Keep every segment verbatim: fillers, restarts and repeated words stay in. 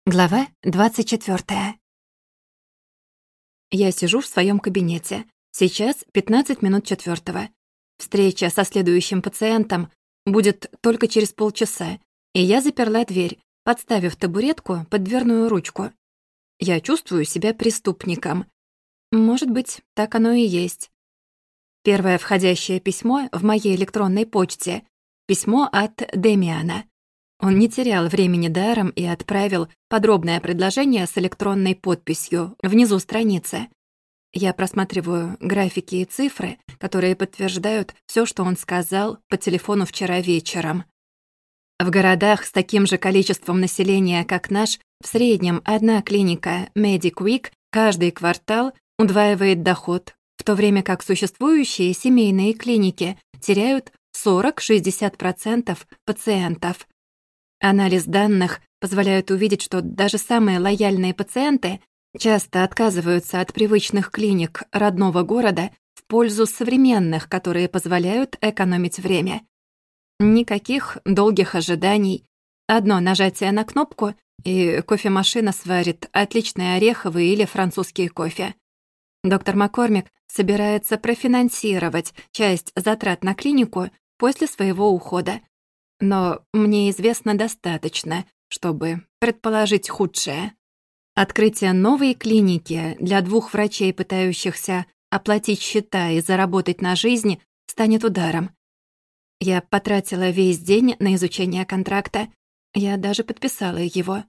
Глава двадцать четвёртая. Я сижу в своем кабинете. Сейчас пятнадцать минут четвёртого. Встреча со следующим пациентом будет только через полчаса, и я заперла дверь, подставив табуретку под дверную ручку. Я чувствую себя преступником. Может быть, так оно и есть. Первое входящее письмо в моей электронной почте — письмо от Демиана. Он не терял времени даром и отправил подробное предложение с электронной подписью внизу страницы. Я просматриваю графики и цифры, которые подтверждают всё, что он сказал по телефону вчера вечером. В городах с таким же количеством населения, как наш, в среднем одна клиника MediQuick каждый квартал удваивает доход, в то время как существующие семейные клиники теряют сорок-шестьдесят процентов пациентов. Анализ данных позволяет увидеть, что даже самые лояльные пациенты часто отказываются от привычных клиник родного города в пользу современных, которые позволяют экономить время. Никаких долгих ожиданий. Одно нажатие на кнопку, и кофемашина сварит отличный ореховый или французский кофе. Доктор Маккормик собирается профинансировать часть затрат на клинику после своего ухода. Но мне известно достаточно, чтобы предположить худшее. Открытие новой клиники для двух врачей, пытающихся оплатить счета и заработать на жизнь, станет ударом. Я потратила весь день на изучение контракта. Я даже подписала его.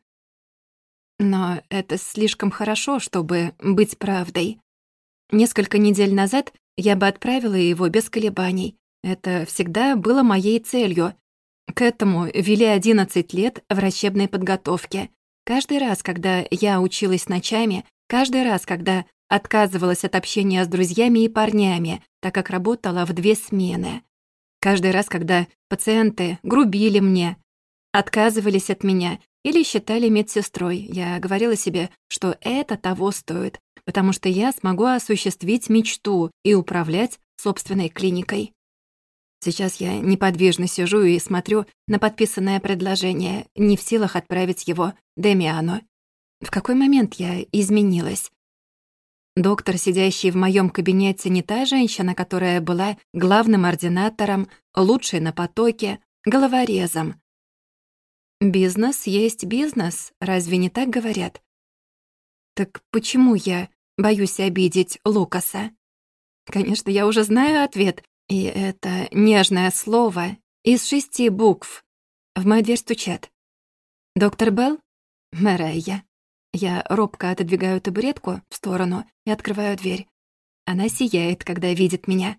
Но это слишком хорошо, чтобы быть правдой. Несколько недель назад я бы отправила его без колебаний. Это всегда было моей целью. К этому вели одиннадцать лет врачебной подготовки. Каждый раз, когда я училась ночами, каждый раз, когда отказывалась от общения с друзьями и парнями, так как работала в две смены. Каждый раз, когда пациенты грубили мне, отказывались от меня или считали медсестрой, я говорила себе, что это того стоит, потому что я смогу осуществить мечту и управлять собственной клиникой. Сейчас я неподвижно сижу и смотрю на подписанное предложение, не в силах отправить его Демиану. В какой момент я изменилась? Доктор, сидящий в моем кабинете, не та женщина, которая была главным ординатором, лучшей на потоке, головорезом. Бизнес есть бизнес, разве не так говорят? Так почему я боюсь обидеть Лукаса? Конечно, я уже знаю ответ. И это нежное слово из шести букв. В мою дверь стучат. «Доктор Белл?» «Мэрайя». Я робко отодвигаю табуретку в сторону и открываю дверь. Она сияет, когда видит меня.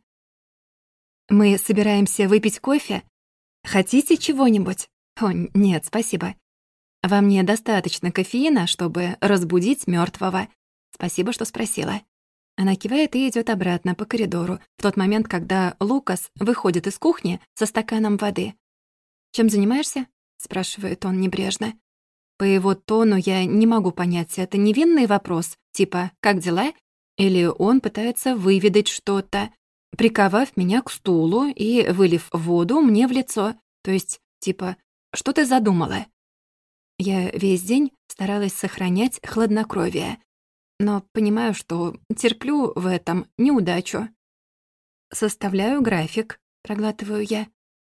«Мы собираемся выпить кофе? Хотите чего-нибудь?» «О, нет, спасибо. Во мне достаточно кофеина, чтобы разбудить мёртвого. Спасибо, что спросила». Она кивает и идёт обратно по коридору, в тот момент, когда Лукас выходит из кухни со стаканом воды. «Чем занимаешься?» — спрашивает он небрежно. По его тону я не могу понять, это невинный вопрос, типа «как дела?» или он пытается выведать что-то, приковав меня к стулу и вылив воду мне в лицо, то есть типа «что ты задумала?» Я весь день старалась сохранять хладнокровие, но понимаю, что терплю в этом неудачу. «Составляю график», — проглатываю я.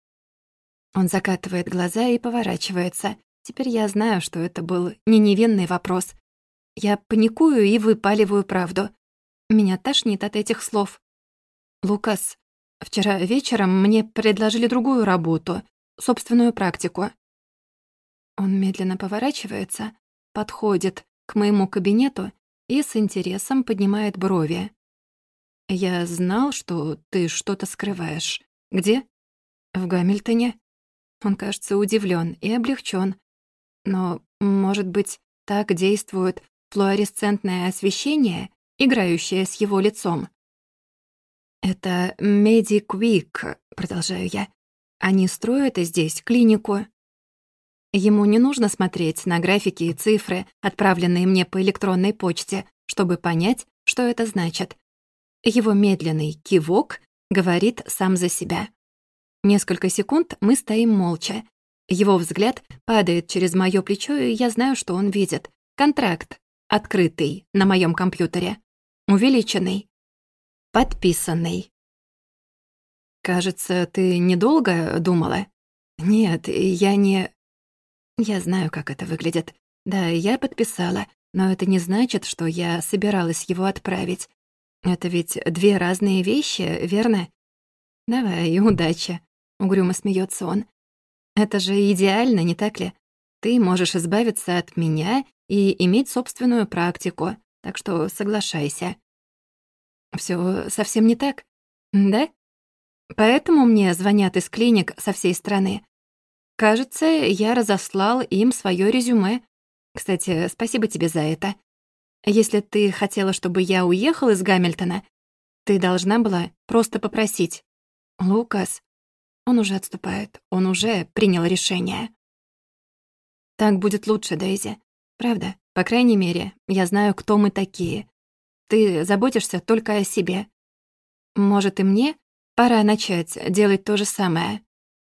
Он закатывает глаза и поворачивается. Теперь я знаю, что это был не невинный вопрос. Я паникую и выпаливаю правду. Меня тошнит от этих слов. «Лукас, вчера вечером мне предложили другую работу, собственную практику». Он медленно поворачивается, подходит к моему кабинету и с интересом поднимает брови. «Я знал, что ты что-то скрываешь. Где?» «В Гамильтоне». Он кажется удивлён и облегчён. Но, может быть, так действует флуоресцентное освещение, играющее с его лицом? «Это MediQuick», — продолжаю я. «Они строят здесь клинику». Ему не нужно смотреть на графики и цифры, отправленные мне по электронной почте, чтобы понять, что это значит. Его медленный кивок говорит сам за себя. Несколько секунд мы стоим молча. Его взгляд падает через моё плечо, и я знаю, что он видит. Контракт. Открытый на моём компьютере. Увеличенный. Подписанный. «Кажется, ты недолго думала?» «Нет, я не...» Я знаю, как это выглядит. Да, я подписала, но это не значит, что я собиралась его отправить. Это ведь две разные вещи, верно? «Давай, и удачи», — угрюмо смеется он. «Это же идеально, не так ли? Ты можешь избавиться от меня и иметь собственную практику, так что соглашайся». Все совсем не так, да? Поэтому мне звонят из клиник со всей страны. Кажется, я разослал им свое резюме. Кстати, спасибо тебе за это. Если ты хотела, чтобы я уехал из Гамильтона, ты должна была просто попросить. Лукас, он уже отступает, он уже принял решение. Так будет лучше, Дейзи. Правда? По крайней мере, я знаю, кто мы такие. Ты заботишься только о себе. Может, и мне пора начать делать то же самое.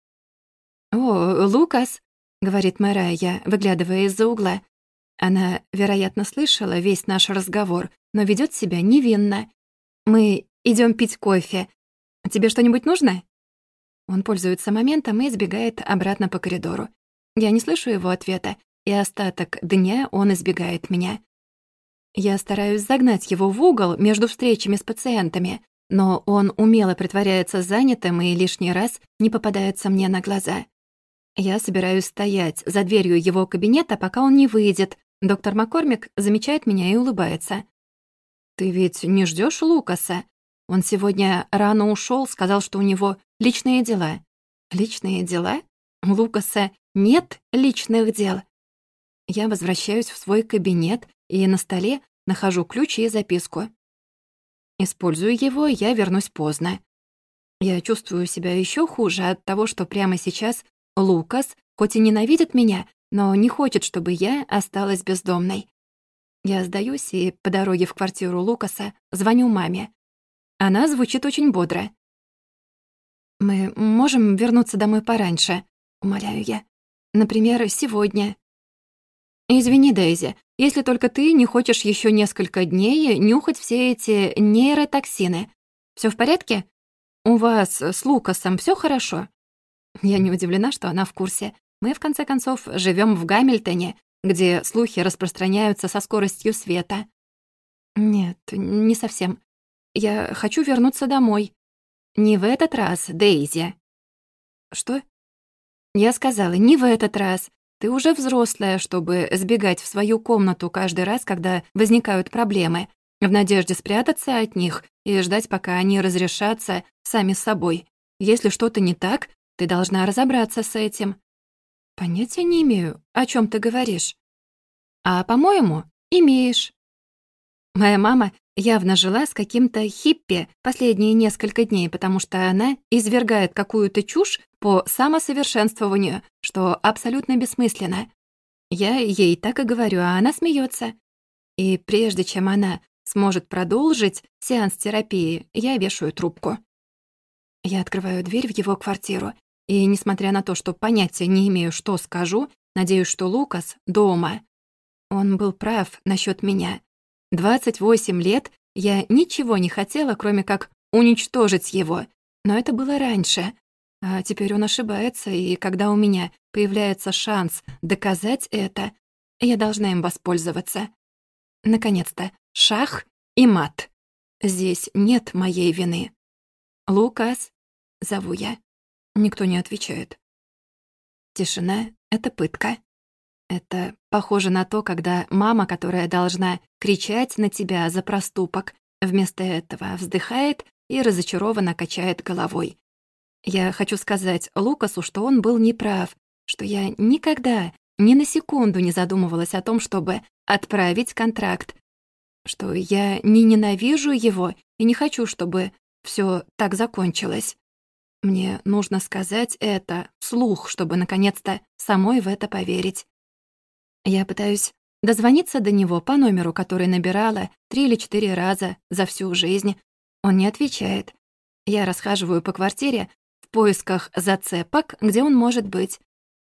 «О, Лукас», — говорит Мэрайя, выглядывая из-за угла. Она, вероятно, слышала весь наш разговор, но ведёт себя невинно. «Мы идём пить кофе. Тебе что-нибудь нужно?» Он пользуется моментом и избегает обратно по коридору. Я не слышу его ответа, и остаток дня он избегает меня. Я стараюсь загнать его в угол между встречами с пациентами, но он умело притворяется занятым и лишний раз не попадается мне на глаза. Я собираюсь стоять за дверью его кабинета, пока он не выйдет. Доктор Маккормик замечает меня и улыбается. «Ты ведь не ждёшь Лукаса? Он сегодня рано ушёл, сказал, что у него личные дела». «Личные дела? У Лукаса нет личных дел». Я возвращаюсь в свой кабинет и на столе нахожу ключ и записку. Используя его, я вернусь поздно. Я чувствую себя ещё хуже от того, что прямо сейчас Лукас, хоть и ненавидит меня, но не хочет, чтобы я осталась бездомной. Я сдаюсь и по дороге в квартиру Лукаса звоню маме. Она звучит очень бодро. «Мы можем вернуться домой пораньше», — умоляю я. «Например, сегодня». «Извини, Дейзи, если только ты не хочешь ещё несколько дней нюхать все эти нейротоксины. Всё в порядке? У вас с Лукасом всё хорошо?» Я не удивлена, что она в курсе. Мы, в конце концов, живём в Гамильтоне, где слухи распространяются со скоростью света. Нет, не совсем. Я хочу вернуться домой. Не в этот раз, Дейзи. Что? Я сказала, не в этот раз. Ты уже взрослая, чтобы сбегать в свою комнату каждый раз, когда возникают проблемы, в надежде спрятаться от них и ждать, пока они разрешатся сами с собой. Если что-то не так, ты должна разобраться с этим. Понятия не имею, о чём ты говоришь. А, по-моему, имеешь. Моя мама явно жила с каким-то хиппи последние несколько дней, потому что она извергает какую-то чушь по самосовершенствованию, что абсолютно бессмысленно. Я ей так и говорю, а она смеётся. И прежде чем она сможет продолжить сеанс терапии, я вешаю трубку. Я открываю дверь в его квартиру, и, несмотря на то, что понятия не имею, что скажу, надеюсь, что Лукас дома. Он был прав насчёт меня. двадцать восемь лет я ничего не хотела, кроме как уничтожить его. Но это было раньше. А теперь он ошибается, и когда у меня появляется шанс доказать это, я должна им воспользоваться. Наконец-то, шах и мат. Здесь нет моей вины. «Лукас», — зову я. Никто не отвечает. Тишина — это пытка. Это похоже на то, когда мама, которая должна кричать на тебя за проступок, вместо этого вздыхает и разочарованно качает головой. Я хочу сказать Лукасу, что он был неправ, что я никогда, ни на секунду не задумывалась о том, чтобы отправить контракт, что я не ненавижу его и не хочу, чтобы всё так закончилось. Мне нужно сказать это вслух, чтобы наконец-то самой в это поверить. Я пытаюсь дозвониться до него по номеру, который набирала три или четыре раза за всю жизнь. Он не отвечает. Я расхаживаю по квартире в поисках зацепок, где он может быть.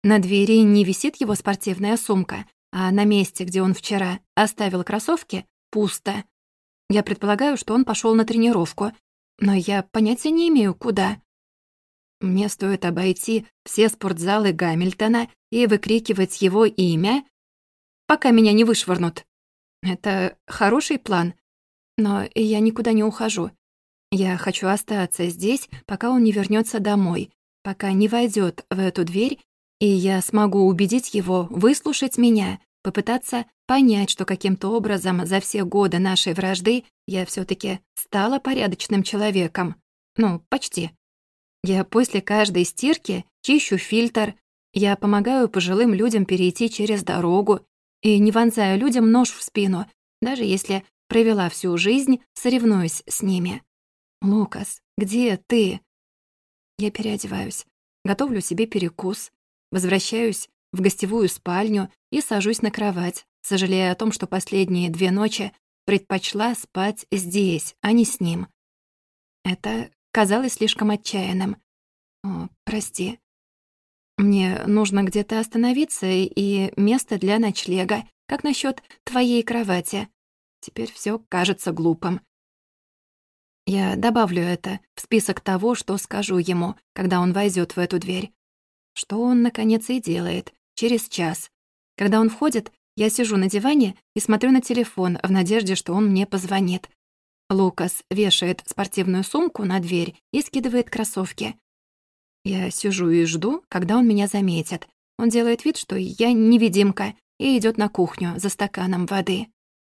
На двери не висит его спортивная сумка, а на месте, где он вчера оставил кроссовки, пусто. Я предполагаю, что он пошел на тренировку, но я понятия не имею, куда. Мне стоит обойти все спортзалы Гамильтона и выкрикивать его имя, пока меня не вышвырнут. Это хороший план, но я никуда не ухожу. Я хочу остаться здесь, пока он не вернется домой, пока не войдет в эту дверь, и я смогу убедить его выслушать меня, попытаться понять, что каким-то образом за все годы нашей вражды я все таки стала порядочным человеком. Ну, почти. Я после каждой стирки чищу фильтр, я помогаю пожилым людям перейти через дорогу и не вонзаю людям нож в спину, даже если провела всю жизнь, соревнуясь с ними. «Лукас, где ты?» Я переодеваюсь, готовлю себе перекус, возвращаюсь в гостевую спальню и сажусь на кровать, сожалея о том, что последние две ночи предпочла спать здесь, а не с ним. Это казалось слишком отчаянным. О, прости. Мне нужно где-то остановиться и место для ночлега. Как насчет твоей кровати? Теперь все кажется глупым. Я добавлю это в список того, что скажу ему, когда он войдет в эту дверь. Что он, наконец, и делает через час. Когда он входит, я сижу на диване и смотрю на телефон в надежде, что он мне позвонит. Лукас вешает спортивную сумку на дверь и скидывает кроссовки. Я сижу и жду, когда он меня заметит. Он делает вид, что я невидимка, и идет на кухню за стаканом воды.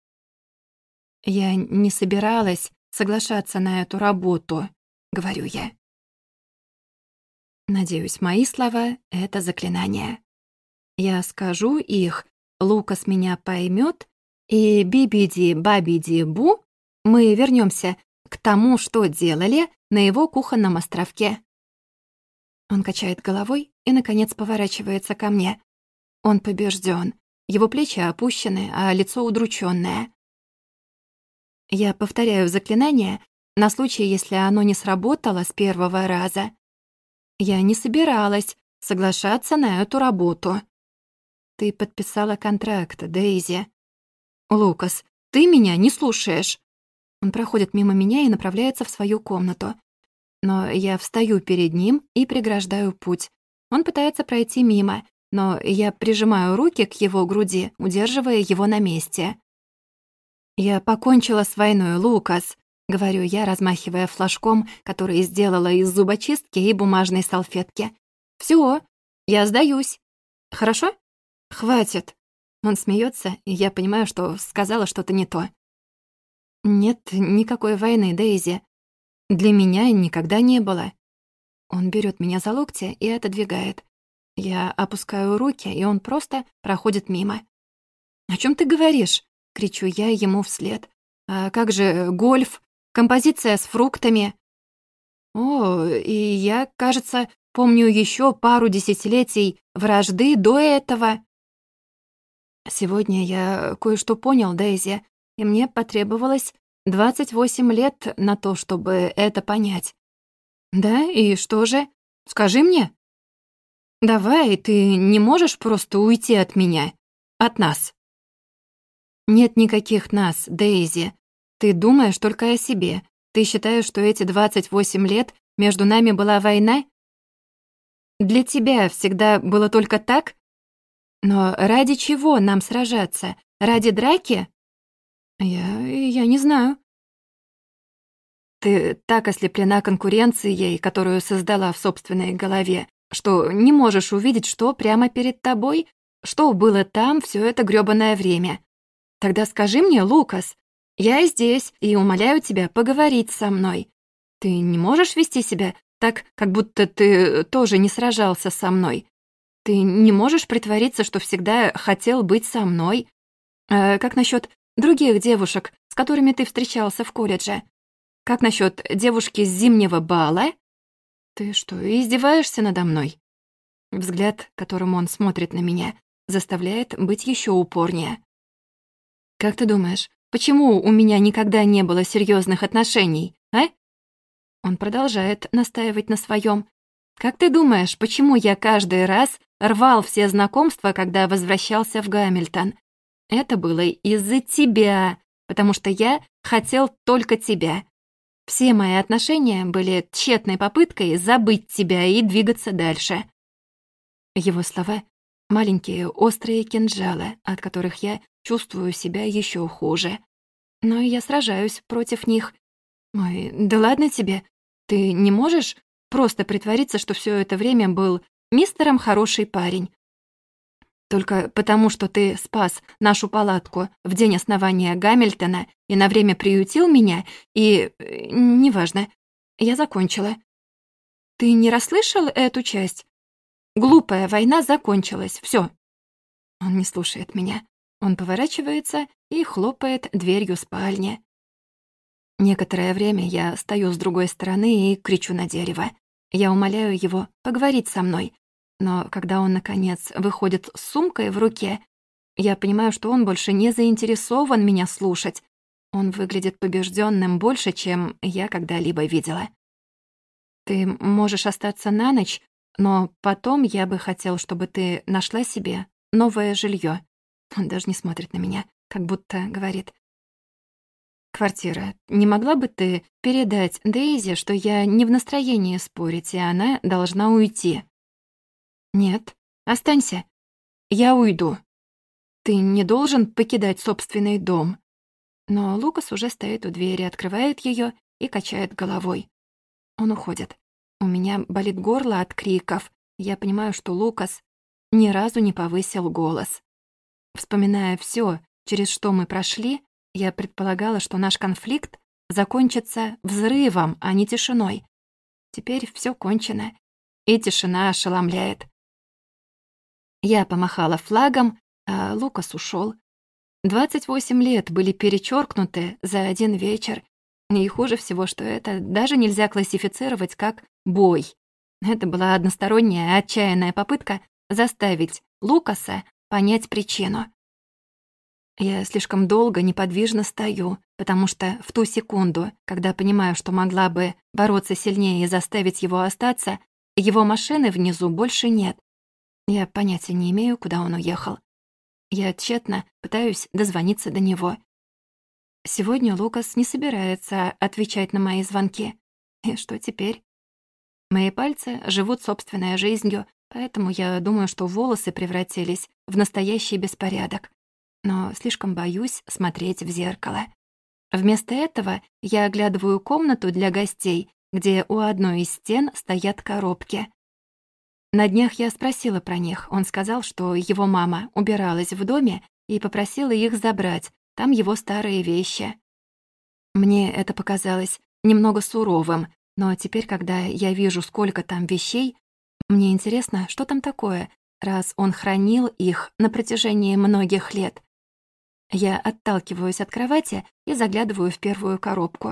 «Я не собиралась соглашаться на эту работу», — говорю я. Надеюсь, мои слова — это заклинание. Я скажу их, Лукас меня поймет, и бибиди-бабиди-бу мы вернемся к тому, что делали на его кухонном островке. Он качает головой и, наконец, поворачивается ко мне. Он побежден, его плечи опущены, а лицо удрученное. Я повторяю заклинание на случай, если оно не сработало с первого раза. Я не собиралась соглашаться на эту работу. Ты подписала контракт, Дейзи. Лукас, ты меня не слушаешь. Он проходит мимо меня и направляется в свою комнату. Но я встаю перед ним и преграждаю путь. Он пытается пройти мимо, но я прижимаю руки к его груди, удерживая его на месте. «Я покончила с войной, Лукас», — говорю я, размахивая флажком, который сделала из зубочистки и бумажной салфетки. «Всё, я сдаюсь. Хорошо? Хватит». Он смеется, и я понимаю, что сказала что-то не то. «Нет никакой войны, Дейзи. Для меня никогда не было». Он берет меня за локти и отодвигает. Я опускаю руки, и он просто проходит мимо. «О чем ты говоришь?» — кричу я ему вслед. «А как же гольф? Композиция с фруктами?» «О, и я, кажется, помню еще пару десятилетий вражды до этого». «Сегодня я кое-что понял, Дейзи, и мне потребовалось двадцать восемь лет на то, чтобы это понять». «Да, и что же? Скажи мне». «Давай, ты не можешь просто уйти от меня? От нас?» «Нет никаких нас, Дейзи. Ты думаешь только о себе. Ты считаешь, что эти двадцать восемь лет между нами была война? Для тебя всегда было только так? Но ради чего нам сражаться? Ради драки?» «Я... я не знаю». «Ты так ослеплена конкуренцией, которую создала в собственной голове, что не можешь увидеть, что прямо перед тобой, что было там все это грёбаное время. Тогда скажи мне, Лукас, я здесь и умоляю тебя поговорить со мной. Ты не можешь вести себя так, как будто ты тоже не сражался со мной. Ты не можешь притвориться, что всегда хотел быть со мной. А как насчет других девушек, с которыми ты встречался в колледже? Как насчет девушки с зимнего бала? Ты что, издеваешься надо мной?» Взгляд, которым он смотрит на меня, заставляет быть еще упорнее. «Как ты думаешь, почему у меня никогда не было серьезных отношений, а?» Он продолжает настаивать на своем. «Как ты думаешь, почему я каждый раз рвал все знакомства, когда возвращался в Гамильтон. Это было из-за тебя, потому что я хотел только тебя. Все мои отношения были тщетной попыткой забыть тебя и двигаться дальше». Его слова — маленькие острые кинжалы, от которых я чувствую себя еще хуже. Но я сражаюсь против них. Ой, да ладно тебе. Ты не можешь просто притвориться, что все это время был мистером хороший парень? Только потому, что ты спас нашу палатку в день основания Гамильтона и на время приютил меня, и... э, неважно, я закончила. Ты не расслышал эту часть? Глупая война закончилась, все. Он не слушает меня. Он поворачивается и хлопает дверью спальни. Некоторое время я стою с другой стороны и кричу на дерево. Я умоляю его поговорить со мной. Но когда он, наконец, выходит с сумкой в руке, я понимаю, что он больше не заинтересован меня слушать. Он выглядит побежденным больше, чем я когда-либо видела. «Ты можешь остаться на ночь, но потом я бы хотел, чтобы ты нашла себе новое жилье». Он даже не смотрит на меня, как будто говорит: «Квартира, не могла бы ты передать Дейзи, что я не в настроении спорить, и она должна уйти?» «Нет, останься. Я уйду. Ты не должен покидать собственный дом». Но Лукас уже стоит у двери, открывает ее и качает головой. Он уходит. У меня болит горло от криков. Я понимаю, что Лукас ни разу не повысил голос. Вспоминая все, через что мы прошли, я предполагала, что наш конфликт закончится взрывом, а не тишиной. Теперь все кончено, и тишина ошеломляет. Я помахала флагом, а Лукас ушел. двадцать восемь лет были перечеркнуты за один вечер. И хуже всего, что это даже нельзя классифицировать как бой. Это была односторонняя отчаянная попытка заставить Лукаса понять причину. Я слишком долго неподвижно стою, потому что в ту секунду, когда понимаю, что могла бы бороться сильнее и заставить его остаться, его машины внизу больше нет. Я понятия не имею, куда он уехал. Я тщетно пытаюсь дозвониться до него. Сегодня Лукас не собирается отвечать на мои звонки. И что теперь? Мои пальцы живут собственной жизнью, поэтому я думаю, что волосы превратились в настоящий беспорядок. Но слишком боюсь смотреть в зеркало. Вместо этого я оглядываю комнату для гостей, где у одной из стен стоят коробки. На днях я спросила про них. Он сказал, что его мама убиралась в доме и попросила их забрать. Там его старые вещи. Мне это показалось немного суровым, но теперь, когда я вижу, сколько там вещей, мне интересно, что там такое, раз он хранил их на протяжении многих лет. Я отталкиваюсь от кровати и заглядываю в первую коробку.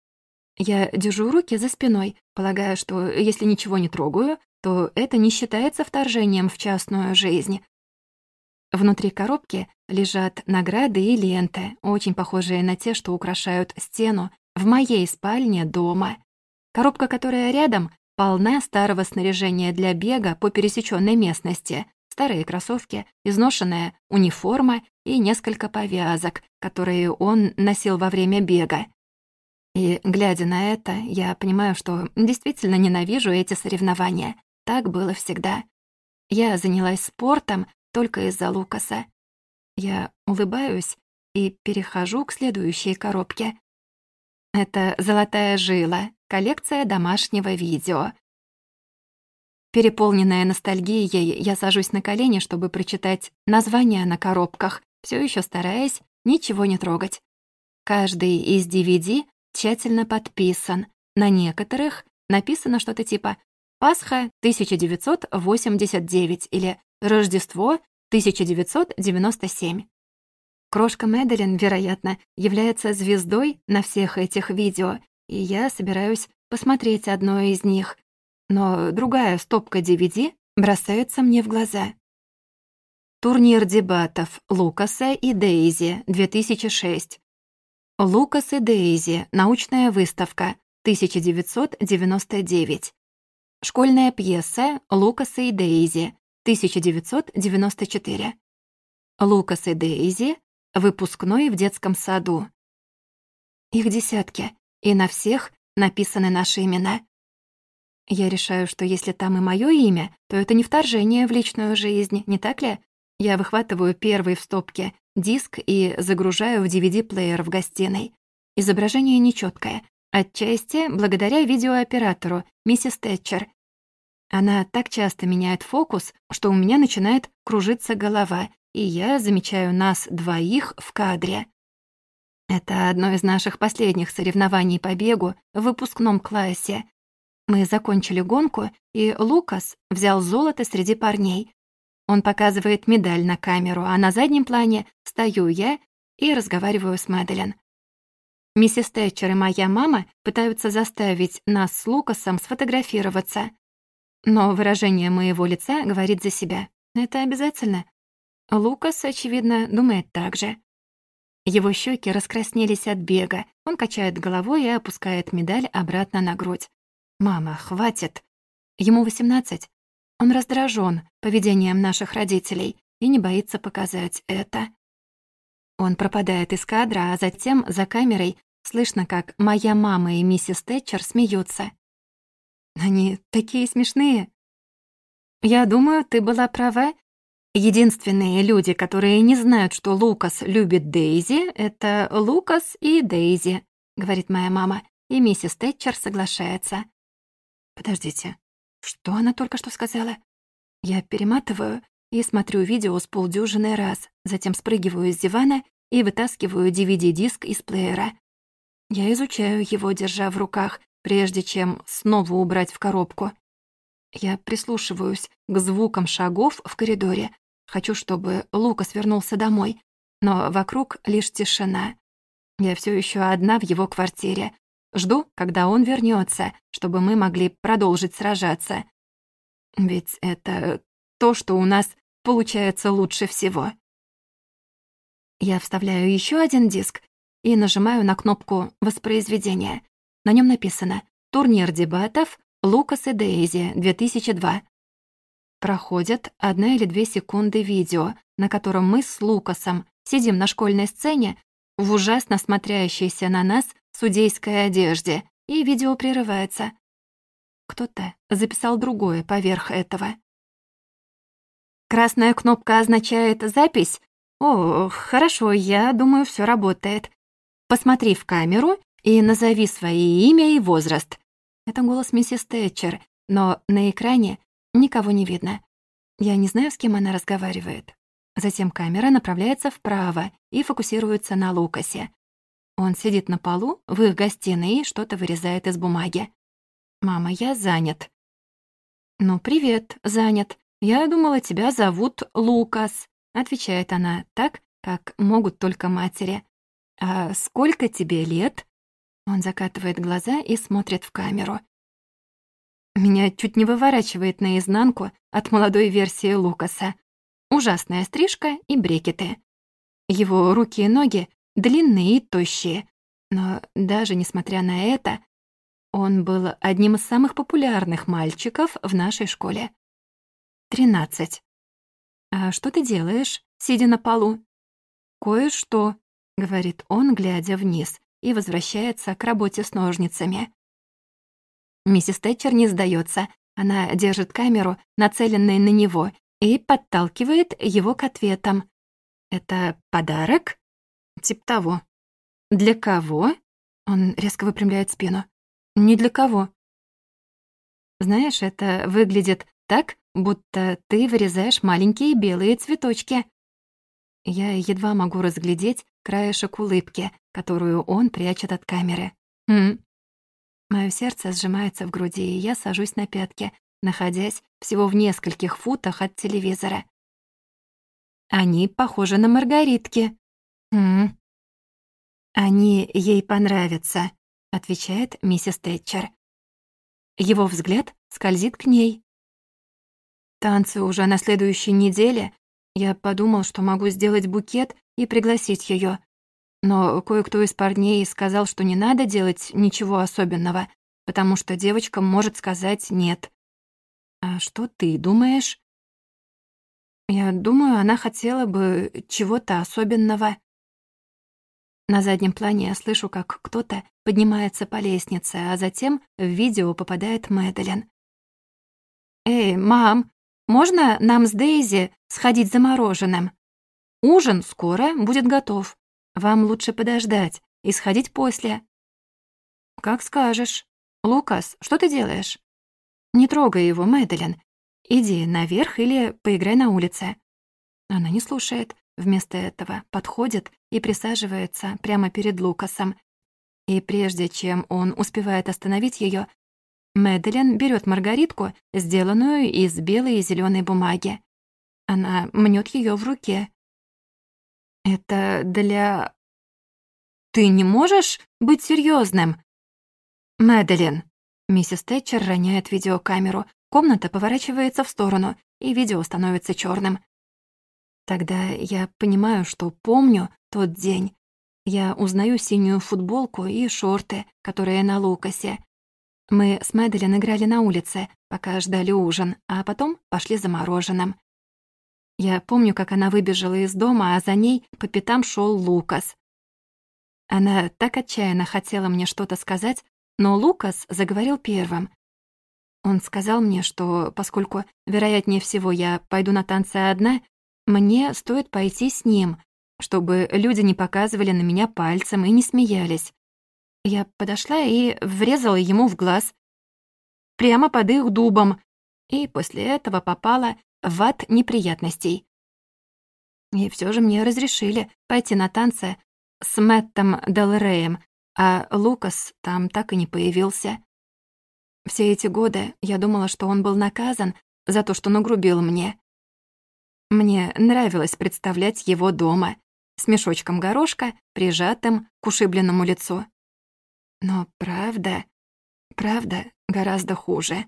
Я держу руки за спиной, полагая, что если ничего не трогаю, то это не считается вторжением в частную жизнь. Внутри коробки лежат награды и ленты, очень похожие на те, что украшают стену в моей спальне дома. Коробка, которая рядом, полна старого снаряжения для бега по пересеченной местности, старые кроссовки, изношенная униформа и несколько повязок, которые он носил во время бега. И, глядя на это, я понимаю, что действительно ненавижу эти соревнования. Так было всегда. Я занялась спортом только из-за Лукаса. Я улыбаюсь и перехожу к следующей коробке. Это «Золотая жила», коллекция домашнего видео. Переполненная ностальгией, я сажусь на колени, чтобы прочитать названия на коробках, все еще стараясь ничего не трогать. Каждый из ди ви ди тщательно подписан. На некоторых написано что-то типа «Пасха тысяча девятьсот восемьдесят девять» или «Рождество тысяча девятьсот девяносто семь». Крошка Мэдалин, вероятно, является звездой на всех этих видео, и я собираюсь посмотреть одно из них. Но другая стопка ди ви ди бросается мне в глаза. Турнир дебатов Лукаса и Дейзи, две тысячи шесть. Лукас и Дейзи. Научная выставка, тысяча девятьсот девяносто девять. Школьная пьеса «Лукаса и Дейзи», тысяча девятьсот девяносто четыре. Лукас и Дейзи. Выпускной в детском саду. Их десятки, и на всех написаны наши имена. Я решаю, что если там и моё имя, то это не вторжение в личную жизнь, не так ли? Я выхватываю первый в стопке диск и загружаю в ди ви ди-плеер в гостиной. Изображение нечёткое, отчасти благодаря видеооператору, миссис Тэтчер. Она так часто меняет фокус, что у меня начинает кружиться голова, и я замечаю нас двоих в кадре. Это одно из наших последних соревнований по бегу в выпускном классе. Мы закончили гонку, и Лукас взял золото среди парней. Он показывает медаль на камеру, а на заднем плане стою я и разговариваю с Мэдалин. Миссис Тэтчер и моя мама пытаются заставить нас с Лукасом сфотографироваться. Но выражение моего лица говорит за себя. Это обязательно. Лукас, очевидно, думает так же. Его щеки раскраснелись от бега. Он качает головой и опускает медаль обратно на грудь. «Мама, хватит!» Ему восемнадцать. Он раздражен поведением наших родителей и не боится показать это. Он пропадает из кадра, а затем за камерой слышно, как моя мама и миссис Тэтчер смеются. Они такие смешные. Я думаю, ты была права. Единственные люди, которые не знают, что Лукас любит Дейзи, это Лукас и Дейзи, говорит моя мама, и миссис Тэтчер соглашается. Подождите, что она только что сказала? Я перематываю и смотрю видео с полдюжины раз, затем спрыгиваю с дивана и вытаскиваю ди ви ди-диск из плеера. Я изучаю его, держа в руках, прежде чем снова убрать в коробку. Я прислушиваюсь к звукам шагов в коридоре. Хочу, чтобы Лукас вернулся домой, но вокруг лишь тишина. Я все еще одна в его квартире. Жду, когда он вернется, чтобы мы могли продолжить сражаться. Ведь это то, что у нас получается лучше всего. Я вставляю еще один диск и нажимаю на кнопку воспроизведения. На нем написано «Турнир дебатов Лукас и Дейзи, две тысячи два». Проходят одна или две секунды видео, на котором мы с Лукасом сидим на школьной сцене в ужасно смотрящейся на нас судейской одежде, и видео прерывается. Кто-то записал другое поверх этого. Красная кнопка означает «запись». О, хорошо, я думаю, все работает. Посмотри в камеру и назови свои имя и возраст. Это голос миссис Тэтчер, но на экране никого не видно. Я не знаю, с кем она разговаривает. Затем камера направляется вправо и фокусируется на Лукасе. Он сидит на полу в их гостиной и что-то вырезает из бумаги. «Мама, я занят». «Ну, привет, занят. Я думала, тебя зовут Лукас», — отвечает она так, как могут только матери. «А сколько тебе лет?» Он закатывает глаза и смотрит в камеру. Меня чуть не выворачивает наизнанку от молодой версии Лукаса. Ужасная стрижка и брекеты. Его руки и ноги длинные и тощие. Но даже несмотря на это, он был одним из самых популярных мальчиков в нашей школе. Тринадцать. «А что ты делаешь, сидя на полу?» «Кое-что», — говорит он, глядя вниз, и возвращается к работе с ножницами. Миссис Тэтчер не сдается. Она держит камеру, нацеленной на него, и подталкивает его к ответам. «Это подарок?» «Тип того». «Для кого?» Он резко выпрямляет спину. «Не для кого». «Знаешь, это выглядит так, будто ты вырезаешь маленькие белые цветочки». Я едва могу разглядеть краешек улыбки, которую он прячет от камеры. «Хм». Моё сердце сжимается в груди, и я сажусь на пятки, находясь всего в нескольких футах от телевизора. Они похожи на маргаритки. «Хм». «Они ей понравятся», — отвечает миссис Тэтчер. Его взгляд скользит к ней. «Танцы уже на следующей неделе. Я подумал, что могу сделать букет и пригласить её. Но кое-кто из парней сказал, что не надо делать ничего особенного, потому что девочка может сказать «нет». А что ты думаешь?» Я думаю, она хотела бы чего-то особенного. На заднем плане я слышу, как кто-то поднимается по лестнице, а затем в видео попадает Мэдалин. «Эй, мам, можно нам с Дейзи сходить за мороженым? Ужин скоро будет готов. Вам лучше подождать и сходить после». «Как скажешь. Лукас, что ты делаешь?» «Не трогай его, Мэдалин. Иди наверх или поиграй на улице». Она не слушает. Вместо этого подходит и присаживается прямо перед Лукасом. И прежде чем он успевает остановить её, Мэдалин берёт маргаритку, сделанную из белой и зелёной бумаги. Она мнёт её в руке. «Это для...» «Ты не можешь быть серьёзным?» «Мэдалин!» Миссис Тэтчер роняет видеокамеру. Комната поворачивается в сторону, и видео становится чёрным. Тогда я понимаю, что помню тот день. Я узнаю синюю футболку и шорты, которые на Лукасе. Мы с Мэдалин играли на улице, пока ждали ужин, а потом пошли за мороженым. Я помню, как она выбежала из дома, а за ней по пятам шёл Лукас. Она так отчаянно хотела мне что-то сказать, но Лукас заговорил первым. Он сказал мне, что поскольку, вероятнее всего, я пойду на танцы одна, мне стоит пойти с ним, чтобы люди не показывали на меня пальцем и не смеялись. Я подошла и врезала ему в глаз, прямо под их дубом, и после этого попала в ад неприятностей. И всё же мне разрешили пойти на танцы с Мэттом Делреем, а Лукас там так и не появился. Все эти годы я думала, что он был наказан за то, что нагрубил мне. Мне нравилось представлять его дома, с мешочком горошка, прижатым к ушибленному лицу. Но правда, правда гораздо хуже.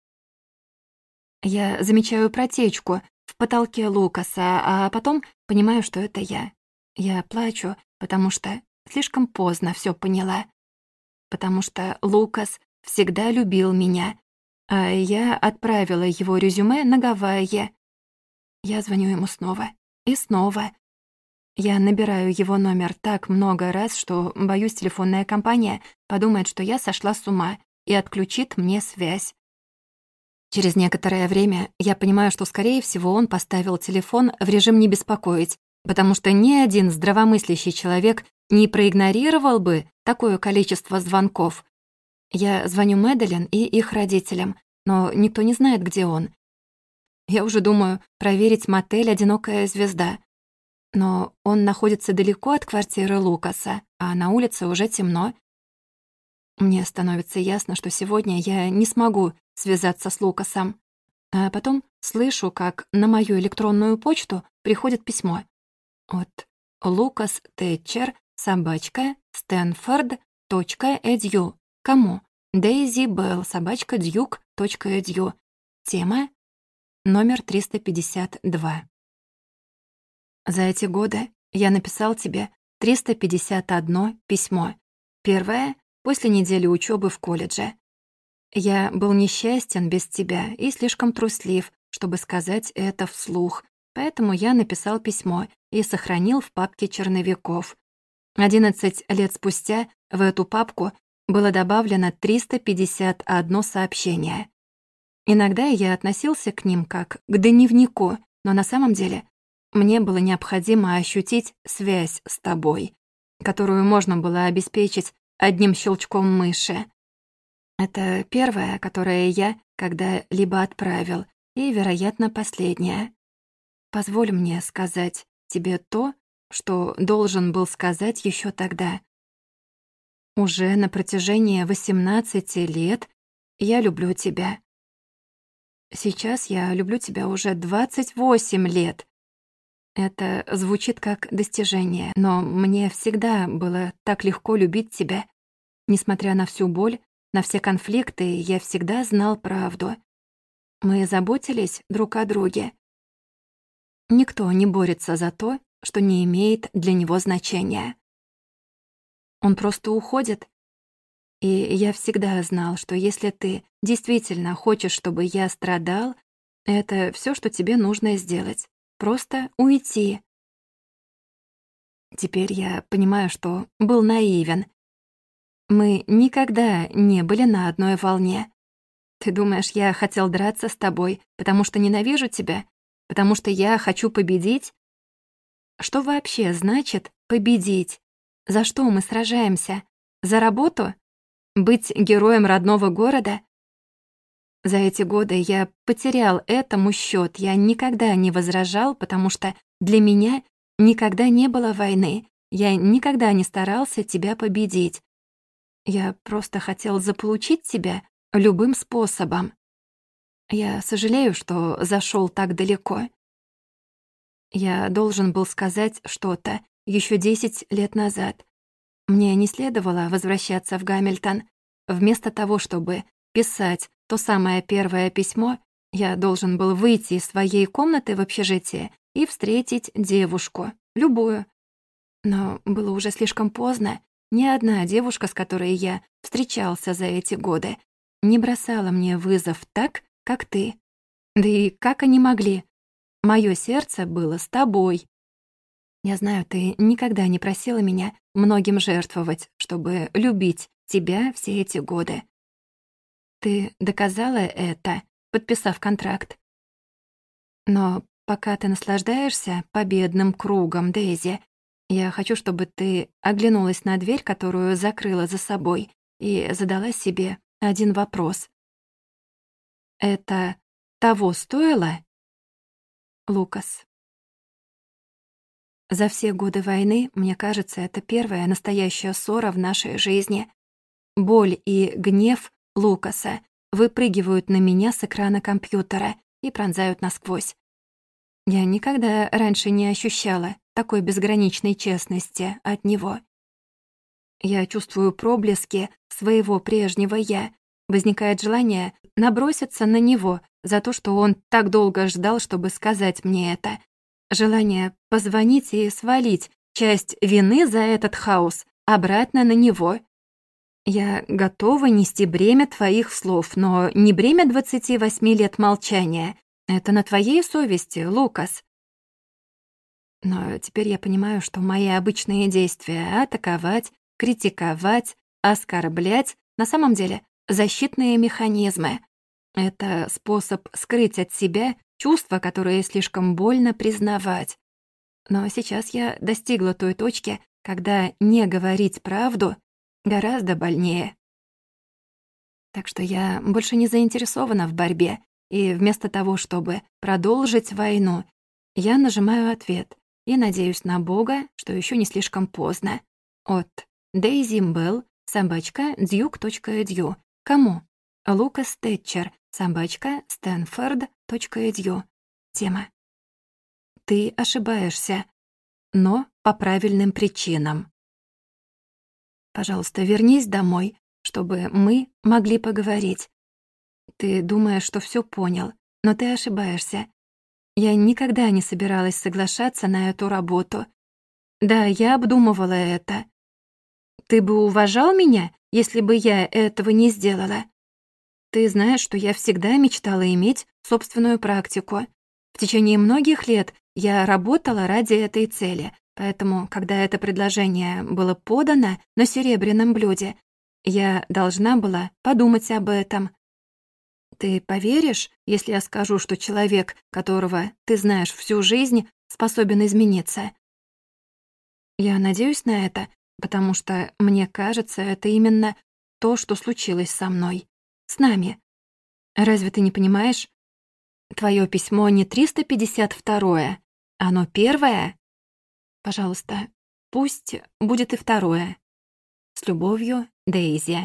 Я замечаю протечку в потолке Лукаса, а потом понимаю, что это я. Я плачу, потому что слишком поздно всё поняла. Потому что Лукас всегда любил меня, а я отправила его резюме на Гавайи. Я звоню ему снова и снова. Я набираю его номер так много раз, что, боюсь, телефонная компания подумает, что я сошла с ума и отключит мне связь. Через некоторое время я понимаю, что, скорее всего, он поставил телефон в режим «не беспокоить», потому что ни один здравомыслящий человек не проигнорировал бы такое количество звонков. Я звоню Мэдалин и их родителям, но никто не знает, где он. Я уже думаю проверить мотель «Одинокая звезда». Но он находится далеко от квартиры Лукаса, а на улице уже темно. Мне становится ясно, что сегодня я не смогу связаться с Лукасом. А потом слышу, как на мою электронную почту приходит письмо от Лукас Тэтчер, собачка, Стэнфорд, точка, эдью. Кому? Дейзи Белл, собачка, дьюк, точка, эдью. Тема номер триста пятьдесят два. За эти годы я написал тебе триста пятьдесят одно письмо. Первое — после недели учёбы в колледже. Я был несчастен без тебя и слишком труслив, чтобы сказать это вслух, поэтому я написал письмо и сохранил в папке черновиков. Одиннадцать лет спустя в эту папку было добавлено триста пятьдесят одно сообщение. Иногда я относился к ним как к дневнику, но на самом деле мне было необходимо ощутить связь с тобой, которую можно было обеспечить одним щелчком мыши. Это первое, которое я когда-либо отправил, и, вероятно, последнее. Позволь мне сказать тебе то, что должен был сказать ещё тогда. Уже на протяжении восемнадцати лет я люблю тебя. Сейчас я люблю тебя уже двадцать восемь лет. Это звучит как достижение, но мне всегда было так легко любить тебя. Несмотря на всю боль, на все конфликты, я всегда знал правду. Мы заботились друг о друге. Никто не борется за то, что не имеет для него значения. Он просто уходит. И я всегда знал, что если ты действительно хочешь, чтобы я страдал, это всё, что тебе нужно сделать. просто уйти. Теперь я понимаю, что был наивен. Мы никогда не были на одной волне. Ты думаешь, я хотел драться с тобой, потому что ненавижу тебя? Потому что я хочу победить? Что вообще значит победить? За что мы сражаемся? За работу? Быть героем родного города? За эти годы я потерял этому счет. Я никогда не возражал, потому что для меня никогда не было войны. Я никогда не старался тебя победить. Я просто хотел заполучить тебя любым способом. Я сожалею, что зашел так далеко. Я должен был сказать что-то еще десять лет назад. Мне не следовало возвращаться в Гамильтон. Вместо того, чтобы писать то самое первое письмо, я должен был выйти из своей комнаты в общежитии и встретить девушку, любую. Но было уже слишком поздно. Ни одна девушка, с которой я встречался за эти годы, не бросала мне вызов так, как ты. Да и как они могли? Моё сердце было с тобой. Я знаю, ты никогда не просила меня многим жертвовать, чтобы любить тебя все эти годы. Ты доказала это, подписав контракт. Но пока ты наслаждаешься победным кругом, Дейзи, я хочу, чтобы ты оглянулась на дверь, которую закрыла за собой, и задала себе один вопрос. Это того стоило? Лукас. За все годы войны, мне кажется, это первая настоящая ссора в нашей жизни. Боль и гнев Лукаса выпрыгивают на меня с экрана компьютера и пронзают насквозь. Я никогда раньше не ощущала такой безграничной честности от него. Я чувствую проблески своего прежнего «я». Возникает желание наброситься на него за то, что он так долго ждал, чтобы сказать мне это. Желание позвонить и свалить часть вины за этот хаос обратно на него. Я готова нести бремя твоих слов, но не бремя двадцати восьми лет молчания. Это на твоей совести, Лукас. Но теперь я понимаю, что мои обычные действия — атаковать, критиковать, оскорблять — на самом деле защитные механизмы. Это способ скрыть от себя чувства, которые слишком больно признавать. Но сейчас я достигла той точки, когда не говорить правду гораздо больнее. Так что я больше не заинтересована в борьбе, и вместо того, чтобы продолжить войну, я нажимаю ответ и надеюсь на Бога, что еще не слишком поздно. От Дейзи Белл, собачка, duke.edu. Кому? Лукас Тэтчер, собачка, stanford.edu. Тема. Ты ошибаешься, но по правильным причинам. Пожалуйста, вернись домой, чтобы мы могли поговорить. Ты думаешь, что все понял, но ты ошибаешься. Я никогда не собиралась соглашаться на эту работу. Да, я обдумывала это. Ты бы уважал меня, если бы я этого не сделала? Ты знаешь, что я всегда мечтала иметь собственную практику. В течение многих лет я работала ради этой цели, поэтому, когда это предложение было подано на серебряном блюде, я должна была подумать об этом. Ты поверишь, если я скажу, что человек, которого ты знаешь всю жизнь, способен измениться? Я надеюсь на это, потому что, мне кажется, это именно то, что случилось со мной. С нами. Разве ты не понимаешь? Твое письмо не триста пятьдесят второе, оно первое. Пожалуйста, пусть будет и второе. С любовью, Дейзи.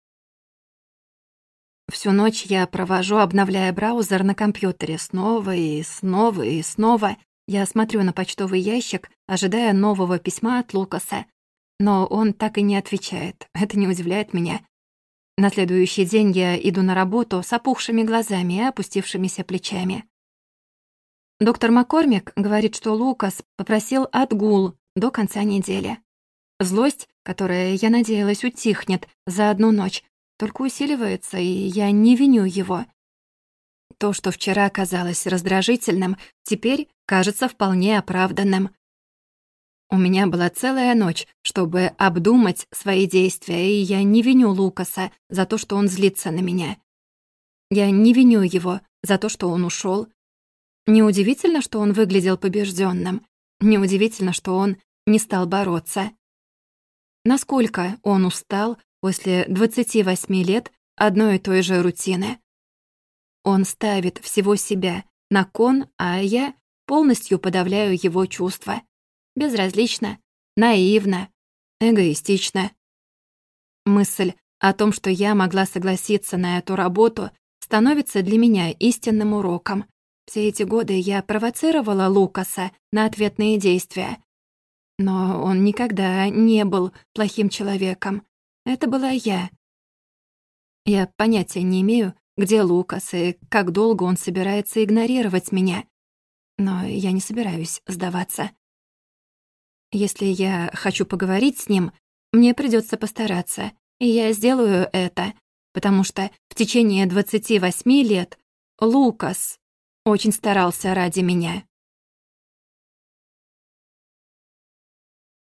Всю ночь я провожу, обновляя браузер на компьютере снова и снова и снова. Я смотрю на почтовый ящик, ожидая нового письма от Лукаса. Но он так и не отвечает. Это не удивляет меня. На следующий день я иду на работу с опухшими глазами и опустившимися плечами. Доктор Маккормик говорит, что Лукас попросил отгул до конца недели. Злость, которая, я надеялась, утихнет за одну ночь, только усиливается, и я не виню его. То, что вчера казалось раздражительным, теперь кажется вполне оправданным. У меня была целая ночь, чтобы обдумать свои действия, и я не виню Лукаса за то, что он злится на меня. Я не виню его за то, что он ушел. Неудивительно, что он выглядел побежденным. Неудивительно, что он не стал бороться. Насколько он устал после двадцати восьми лет одной и той же рутины. Он ставит всего себя на кон, а я полностью подавляю его чувства. Безразлично, наивно, эгоистично. Мысль о том, что я могла согласиться на эту работу, становится для меня истинным уроком. Все эти годы я провоцировала Лукаса на ответные действия. Но он никогда не был плохим человеком. Это была я. Я понятия не имею, где Лукас и как долго он собирается игнорировать меня. Но я не собираюсь сдаваться. Если я хочу поговорить с ним, мне придётся постараться, и я сделаю это, потому что в течение двадцати восьми лет Лукас очень старался ради меня.